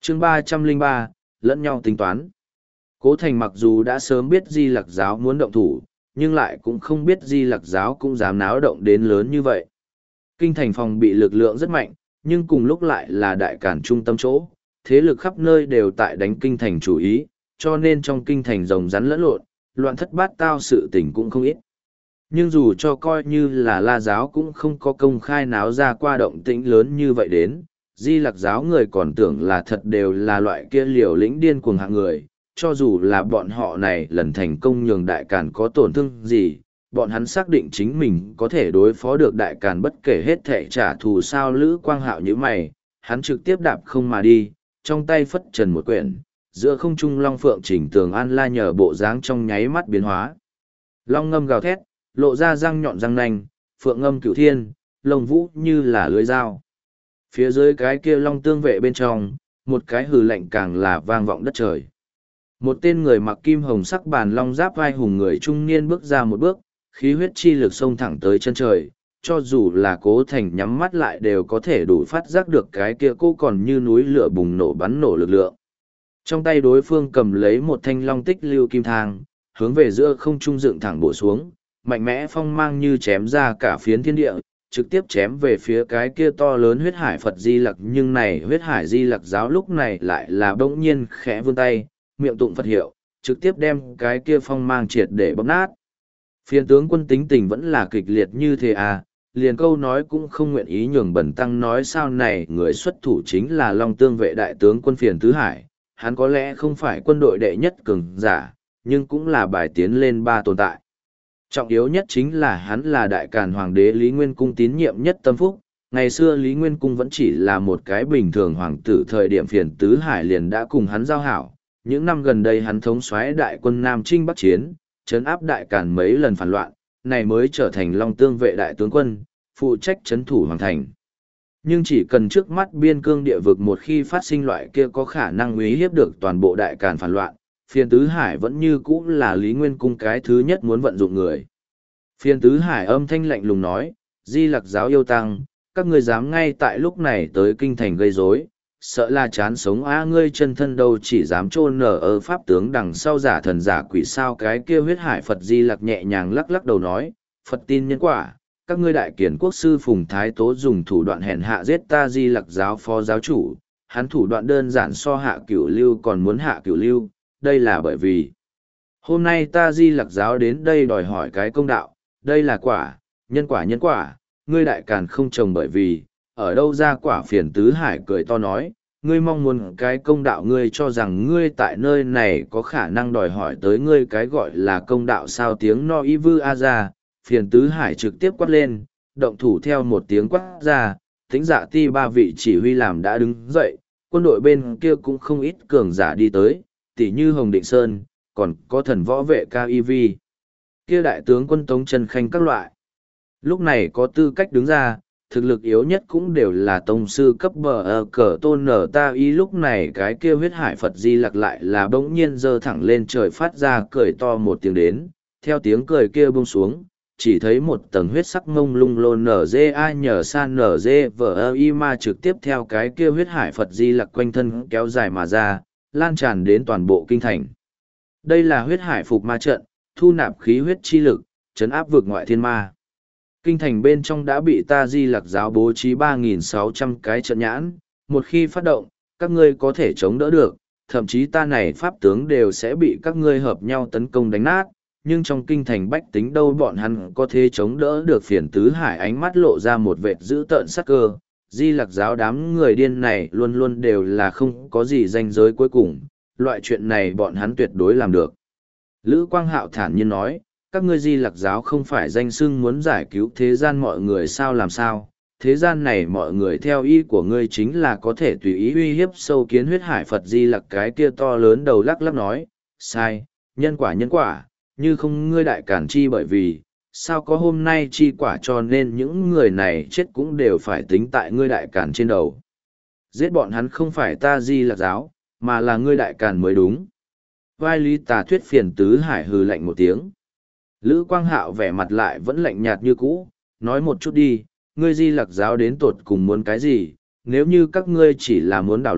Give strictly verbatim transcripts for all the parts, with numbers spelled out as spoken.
chương ba trăm lẻ ba, lẫn nhau tính toán. Cố Thành mặc dù đã sớm biết Di Lặc giáo muốn động thủ, nhưng lại cũng không biết Di Lặc giáo cũng dám náo động đến lớn như vậy. Kinh thành phòng bị lực lượng rất mạnh, nhưng cùng lúc lại là đại cản trung tâm chỗ, thế lực khắp nơi đều tại đánh kinh thành chủ ý, cho nên trong kinh thành rồng rắn lẫn lộn, loạn thất bát tao sự tình cũng không ít. Nhưng dù cho coi như là La giáo cũng không có công khai náo ra qua động tĩnh lớn như vậy đến, Di Lặc giáo người còn tưởng là thật đều là loại kia liều lĩnh điên cuồng hạng người, cho dù là bọn họ này lần thành công nhường đại càn có tổn thương gì, bọn hắn xác định chính mình có thể đối phó được đại càn bất kể hết thể trả thù sao. Lữ Quang Hạo như mày, hắn trực tiếp đạp không mà đi, trong tay phất trần một quyển, giữa không trung long phượng chỉnh tường an la nhờ bộ dáng trong nháy mắt biến hóa. Long ngâm gào thét, lộ ra răng nhọn răng nanh, phượng ngâm cửu thiên, lông vũ như là lưới dao. Phía dưới cái kia long tương vệ bên trong, một cái hừ lạnh càng là vang vọng đất trời. Một tên người mặc kim hồng sắc bàn long giáp vai hùng người trung niên bước ra một bước, khí huyết chi lực xông thẳng tới chân trời, cho dù là Cố Thành nhắm mắt lại đều có thể đủ phát giác được cái kia cô còn như núi lửa bùng nổ bắn nổ lực lượng. Trong tay đối phương cầm lấy một thanh long tích lưu kim thang, hướng về giữa không trung dựng thẳng bổ xuống, mạnh mẽ phong mang như chém ra cả phiến thiên địa, trực tiếp chém về phía cái kia to lớn huyết hải Phật Di Lặc. Nhưng này huyết hải Di Lặc giáo lúc này lại là bỗng nhiên khẽ vươn tay, miệng tụng Phật hiệu, trực tiếp đem cái kia phong mang triệt để bóp nát. Phiên tướng quân tính tình vẫn là kịch liệt như thế à, liền câu nói cũng không nguyện ý nhường Bần tăng nói sao này. Người xuất thủ chính là Long Tương vệ đại tướng quân Phiền Tứ Hải, hắn có lẽ không phải quân đội đệ nhất cường giả, nhưng cũng là bài tiến lên ba tồn tại. Trọng yếu nhất chính là hắn là đại càn hoàng đế Lý Nguyên Cung tín nhiệm nhất tâm phúc. Ngày xưa Lý Nguyên Cung vẫn chỉ là một cái bình thường hoàng tử, thời điểm Phiền Tứ Hải liền đã cùng hắn giao hảo. Những năm gần đây hắn thống soái đại quân Nam Trinh Bắc Chiến, trấn áp đại càn mấy lần phản loạn, này mới trở thành Long Tương vệ đại tướng quân, phụ trách trấn thủ hoàng thành. Nhưng chỉ cần trước mắt biên cương địa vực một khi phát sinh loại kia có khả năng uy hiếp được toàn bộ đại càn phản loạn, Phiền Tứ Hải vẫn như cũ là Lý Nguyên Cung cái thứ nhất muốn vận dụng người. Phiền Tứ Hải âm thanh lạnh lùng nói, Di Lặc giáo yêu tăng, các ngươi dám ngay tại lúc này tới kinh thành gây rối, sợ là chán sống á. Ngươi chân thân đâu chỉ dám chôn nở ở pháp tướng đằng sau giả thần giả quỷ sao. Cái kia huyết hải Phật Di Lặc nhẹ nhàng lắc lắc đầu nói, Phật tin nhân quả, các ngươi đại kiển quốc sư Phùng Thái Tố dùng thủ đoạn hèn hạ giết ta Di Lặc giáo phó giáo chủ, hắn thủ đoạn đơn giản so hạ cửu lưu còn muốn hạ cửu lưu, đây là bởi vì hôm nay ta Di Lặc giáo đến đây đòi hỏi cái công đạo, đây là quả, nhân quả nhân quả, ngươi đại càn không trồng bởi vì, ở đâu ra quả. Phiền Tứ Hải cười to nói, ngươi mong muốn cái công đạo, ngươi cho rằng ngươi tại nơi này có khả năng đòi hỏi tới ngươi cái gọi là công đạo sao. Tiếng no y vư a ra, Phiền Tứ Hải trực tiếp quát lên, động thủ theo một tiếng quát ra, Tĩnh Dạ Ti ba vị chỉ huy làm đã đứng dậy, quân đội bên kia cũng không ít cường giả đi tới, tỉ như Hồng Định Sơn, còn có thần võ vệ ca i vê, kia đại tướng quân Tống Trần Khanh các loại. Lúc này có tư cách đứng ra, thực lực yếu nhất cũng đều là tông sư cấp bờ ở cờ tôn nở ta y. Lúc này cái kia huyết hải Phật Di Lặc lại là bỗng nhiên giơ thẳng lên trời phát ra cười to một tiếng đến, theo tiếng cười kia buông xuống, chỉ thấy một tầng huyết sắc mông lung lô nở dê ai nhờ san nở dê vờ y ma trực tiếp theo cái kia huyết hải Phật Di Lặc quanh thân kéo dài mà ra, lan tràn đến toàn bộ kinh thành. Đây là huyết hải phục ma trận, thu nạp khí huyết chi lực, trấn áp vực ngoại thiên ma. Kinh thành bên trong đã bị ta Di Lặc giáo bố trí ba nghìn sáu trăm cái trận nhãn, một khi phát động, các ngươi có thể chống đỡ được, thậm chí ta này pháp tướng đều sẽ bị các ngươi hợp nhau tấn công đánh nát, nhưng trong kinh thành bách tính đâu bọn hắn có thể chống đỡ được. Phiền Tứ Hải ánh mắt lộ ra một vệt dữ tợn sắc cơ, Di Lặc giáo đám người điên này luôn luôn đều là không có gì ranh giới cuối cùng, loại chuyện này bọn hắn tuyệt đối làm được. Lữ Quang Hạo thản nhiên nói, các ngươi Di Lặc giáo không phải danh xưng muốn giải cứu thế gian mọi người sao, làm sao, thế gian này mọi người theo ý của ngươi chính là có thể tùy ý uy hiếp sâu kiến huyết hải Phật Di Lặc cái kia to lớn đầu lắc lắc nói, sai, nhân quả nhân quả, như không ngươi đại cản chi bởi vì, sao có hôm nay chi quả, cho nên những người này chết cũng đều phải tính tại ngươi đại cản trên đầu. Giết bọn hắn không phải ta Di Lặc giáo, mà là ngươi đại cản mới đúng. Vai lý tà thuyết. Phiền Tứ Hải hừ lạnh một tiếng. Lữ Quang Hạo vẻ mặt lại vẫn lạnh nhạt như cũ, nói một chút đi, ngươi Di Lặc giáo đến tột cùng muốn cái gì, nếu như các ngươi chỉ là muốn đảo loạn,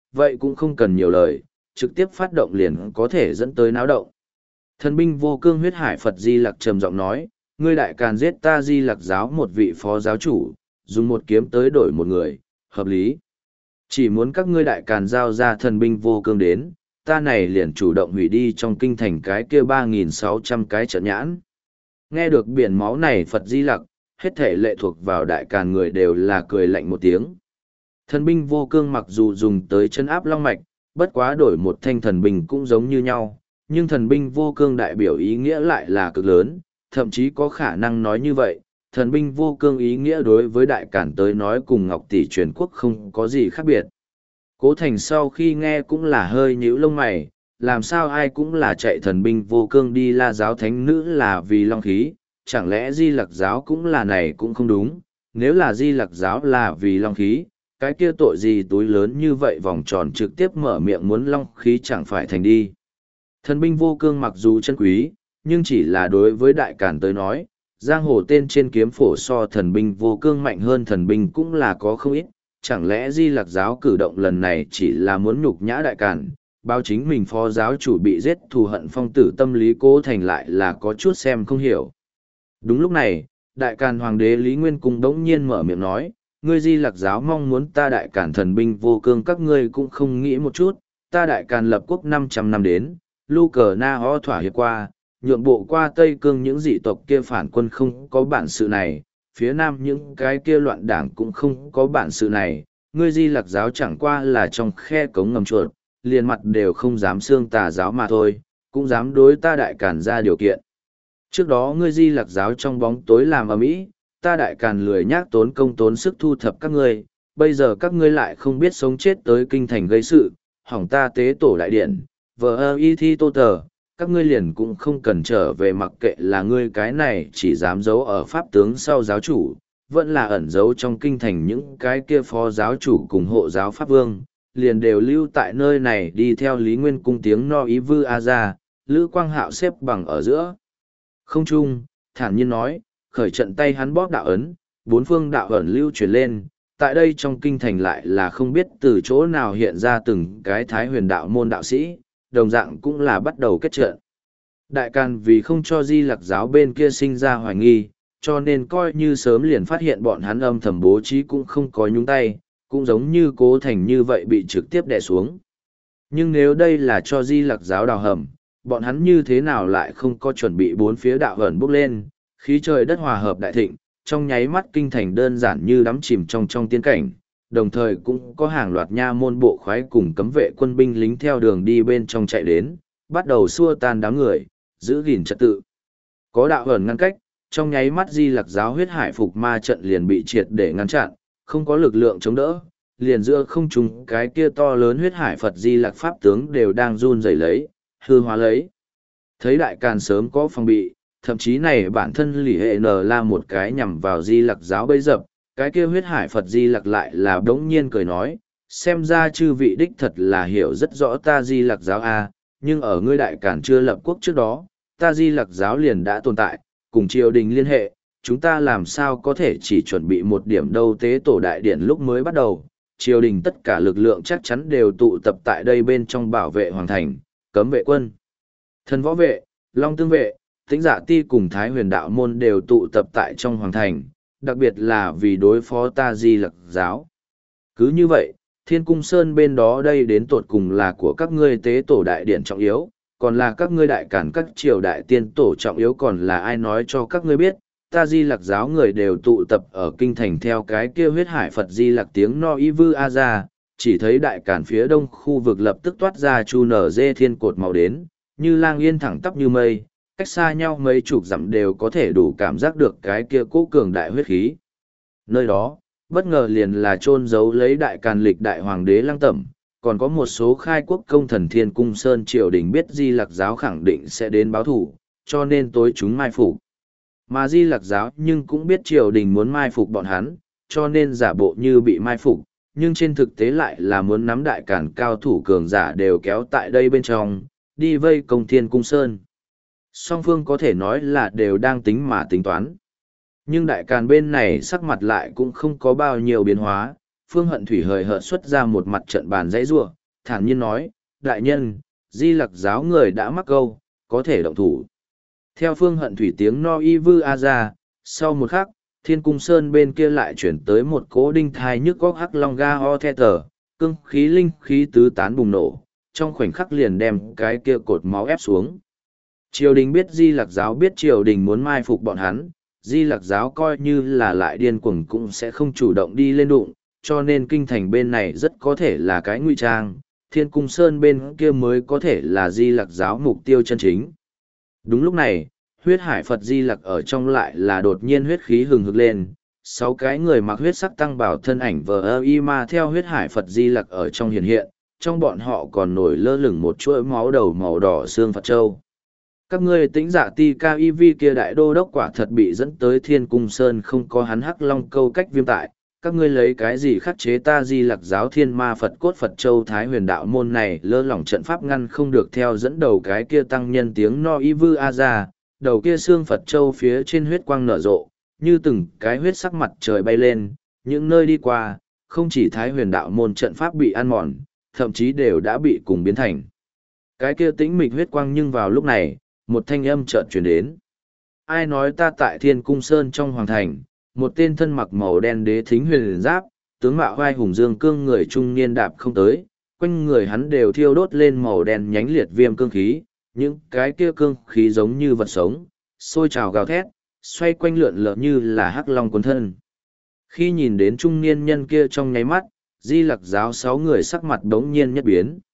vậy cũng không cần nhiều lời, trực tiếp phát động liền có thể dẫn tới náo động. Thần binh vô cương huyết hải Phật Di Lặc trầm giọng nói, ngươi đại càn giết ta Di Lặc giáo một vị phó giáo chủ, dùng một kiếm tới đổi một người, hợp lý. Chỉ muốn các ngươi đại càn giao ra thần binh vô cương đến, ta này liền chủ động hủy đi trong kinh thành cái kia ba nghìn sáu trăm cái trận nhãn. Nghe được biển máu này Phật Di Lặc, hết thể lệ thuộc vào đại càn người đều là cười lạnh một tiếng. Thần binh vô cương mặc dù dùng tới chân áp long mạch, bất quá đổi một thanh thần binh cũng giống như nhau, nhưng thần binh vô cương đại biểu ý nghĩa lại là cực lớn, thậm chí có khả năng nói như vậy, thần binh vô cương ý nghĩa đối với đại cản tới nói cùng Ngọc Tỷ truyền quốc không có gì khác biệt. Cố Thành sau khi nghe cũng là hơi nhíu lông mày, làm sao ai cũng là chạy thần binh vô cương đi La giáo thánh nữ là vì long khí, chẳng lẽ Di Lặc giáo cũng là này cũng không đúng, nếu là Di Lặc giáo là vì long khí, cái kia tội gì túi lớn như vậy vòng tròn trực tiếp mở miệng muốn long khí chẳng phải thành đi. Thần binh vô cương mặc dù chân quý, nhưng chỉ là đối với đại càn tới nói, giang hồ tên trên kiếm phổ so thần binh vô cương mạnh hơn thần binh cũng là có không ít, chẳng lẽ Di Lặc giáo cử động lần này chỉ là muốn nhục nhã đại càn, báo chính mình phó giáo chủ bị giết thù hận phong tử tâm lý Cố Thành lại là có chút xem không hiểu. Đúng lúc này, đại càn hoàng đế Lý Nguyên Cung đống nhiên mở miệng nói, ngươi Di Lặc giáo mong muốn ta đại càn thần binh vô cương các ngươi cũng không nghĩ một chút, ta đại càn lập quốc năm trăm năm đến, lu cờ na ho thỏa hiệp qua, nhượng bộ qua Tây Cương những dị tộc kia phản quân không có bản sự này, phía Nam những cái kia loạn đảng cũng không có bản sự này, ngươi Di Lặc giáo chẳng qua là trong khe cống ngầm chuột, liền mặt đều không dám xương tà giáo mà thôi, cũng dám đối ta đại càn ra điều kiện. Trước đó ngươi Di Lặc giáo trong bóng tối làm ầm ĩ, ta đại càn lười nhác tốn công tốn sức thu thập các ngươi, bây giờ các ngươi lại không biết sống chết tới kinh thành gây sự, hỏng ta tế tổ đại điện, vờ ơ y thi tô tờ, các ngươi liền cũng không cần trở về mặc kệ là ngươi cái này chỉ dám giấu ở pháp tướng sau giáo chủ, vẫn là ẩn giấu trong kinh thành những cái kia phó giáo chủ cùng hộ giáo pháp vương, liền đều lưu tại nơi này đi theo Lý Nguyên Cung tiếng no ý vư a ra, Lữ Quang Hạo xếp bằng ở giữa. Không trung, thản nhiên nói, khởi trận tay hắn bóp đạo ấn, bốn phương đạo ẩn lưu chuyển lên, tại đây trong kinh thành lại là không biết từ chỗ nào hiện ra từng cái thái huyền đạo môn đạo sĩ, đồng dạng cũng là bắt đầu kết trận. Đại Càn vì không cho Di Lặc giáo bên kia sinh ra hoài nghi, cho nên coi như sớm liền phát hiện bọn hắn âm thầm bố trí cũng không có nhúng tay, cũng giống như Cố Thành như vậy bị trực tiếp đè xuống. Nhưng nếu đây là cho Di Lặc giáo đào hầm, bọn hắn như thế nào lại không có chuẩn bị bốn phía đạo ẩn bốc lên, khí trời đất hòa hợp đại thịnh, trong nháy mắt kinh thành đơn giản như đắm chìm trong trong tiên cảnh, đồng thời cũng có hàng loạt nha môn bộ khoái cùng cấm vệ quân binh lính theo đường đi bên trong chạy đến, bắt đầu xua tan đám người, giữ gìn trật tự. Có đạo ẩn ngăn cách, trong nháy mắt Di Lặc giáo huyết hải phục ma trận liền bị triệt để ngăn chặn, không có lực lượng chống đỡ, liền giữa không trung cái kia to lớn huyết hải Phật Di Lặc pháp tướng đều đang run rẩy lấy, hư hóa lấy. Thấy đại càn sớm có phòng bị, thậm chí này bản thân lì hệ nờ là một cái nhằm vào Di Lặc giáo bấy dập, cái kia huyết hải Phật Di Lặc lại là đống nhiên cười nói, xem ra chư vị đích thật là hiểu rất rõ ta Di Lặc giáo a, nhưng ở ngươi đại càn chưa lập quốc trước đó, ta Di Lặc giáo liền đã tồn tại, cùng triều đình liên hệ, chúng ta làm sao có thể chỉ chuẩn bị một điểm đâu tế tổ đại điển lúc mới bắt đầu, triều đình tất cả lực lượng chắc chắn đều tụ tập tại đây bên trong bảo vệ hoàng thành, cấm vệ quân, thần võ vệ, long tương vệ, tĩnh giả ti cùng thái huyền đạo môn đều tụ tập tại trong hoàng thành, đặc biệt là vì đối phó ta Di Lặc giáo. Cứ như vậy, Thiên Cung Sơn bên đó đây đến tột cùng là của các ngươi tế tổ đại điển trọng yếu, còn là các ngươi đại cản các triều đại tiên tổ trọng yếu còn là ai nói cho các ngươi biết, ta Di Lặc giáo người đều tụ tập ở kinh thành theo cái kia huyết hải Phật Di Lặc tiếng no y vư a ra, chỉ thấy đại cản phía đông khu vực lập tức toát ra chu nở dê thiên cột màu đến, như lang yên thẳng tắp như mây, cách xa nhau mấy chục dặm đều có thể đủ cảm giác được cái kia cố cường đại huyết khí. Nơi đó, bất ngờ liền là chôn giấu lấy đại càn lịch đại hoàng đế Lăng Tẩm, còn có một số khai quốc công thần Thiên Cung Sơn triều đình biết Di Lặc giáo khẳng định sẽ đến báo thủ, cho nên tối chúng mai phục. Mà Di Lặc giáo nhưng cũng biết triều đình muốn mai phục bọn hắn, cho nên giả bộ như bị mai phục, nhưng trên thực tế lại là muốn nắm đại càn cao thủ cường giả đều kéo tại đây bên trong, đi vây công Thiên Cung Sơn. Song phương có thể nói là đều đang tính mà tính toán. Nhưng đại càn bên này sắc mặt lại cũng không có bao nhiêu biến hóa, Phương Hận Thủy hời hợt xuất ra một mặt trận bàn dãy rủa, thản nhiên nói, đại nhân, di lặc giáo người đã mắc câu, có thể động thủ. Theo phương hận thủy tiếng no y vư a ra, sau một khắc, thiên cung sơn bên kia lại chuyển tới một cỗ đinh thai nhức góc hắc long ga ho the tờ, cương khí linh khí tứ tán bùng nổ, trong khoảnh khắc liền đem cái kia cột máu ép xuống. Triều đình biết di lặc giáo biết triều đình muốn mai phục bọn hắn, di lặc giáo coi như là lại điên cuồng cũng sẽ không chủ động đi lên đụng, cho nên kinh thành bên này rất có thể là cái ngụy trang, thiên cung sơn bên kia mới có thể là di lặc giáo mục tiêu chân chính. Đúng lúc này, huyết hải Phật di lặc ở trong lại là đột nhiên huyết khí hừng hực lên, sáu cái người mặc huyết sắc tăng bảo thân ảnh vờ ơ y ma theo huyết hải Phật di lặc ở trong hiện hiện, trong bọn họ còn nổi lơ lửng một chuỗi máu đầu màu đỏ xương Phật Châu. Các ngươi tĩnh giả ti ca y vi kia đại đô đốc quả thật bị dẫn tới thiên cung sơn không có hắn hắc long câu cách viêm tại, các ngươi lấy cái gì khắc chế ta di lặc giáo thiên ma Phật cốt Phật Châu Thái huyền đạo môn này lơ lỏng trận pháp ngăn không được theo dẫn đầu cái kia tăng nhân tiếng no y vư a ra, đầu kia xương Phật Châu phía trên huyết quang nở rộ, như từng cái huyết sắc mặt trời bay lên, những nơi đi qua, không chỉ Thái huyền đạo môn trận pháp bị ăn mòn, thậm chí đều đã bị cùng biến thành. Cái kia tĩnh mịch huyết quang nhưng vào lúc này, một thanh âm chợt truyền đến. Ai nói ta tại thiên cung sơn trong hoàng thành, một tên thân mặc màu đen đế thính huyền giáp, tướng mạo vai hùng dương cương người trung niên đạp không tới, quanh người hắn đều thiêu đốt lên màu đen nhánh liệt viêm cương khí, những cái kia cương khí giống như vật sống, sôi trào gào thét, xoay quanh lượn lờ như là hắc long cuốn thân. Khi nhìn đến trung niên nhân kia trong nháy mắt, di lặc giáo sáu người sắc mặt đống nhiên nhất biến.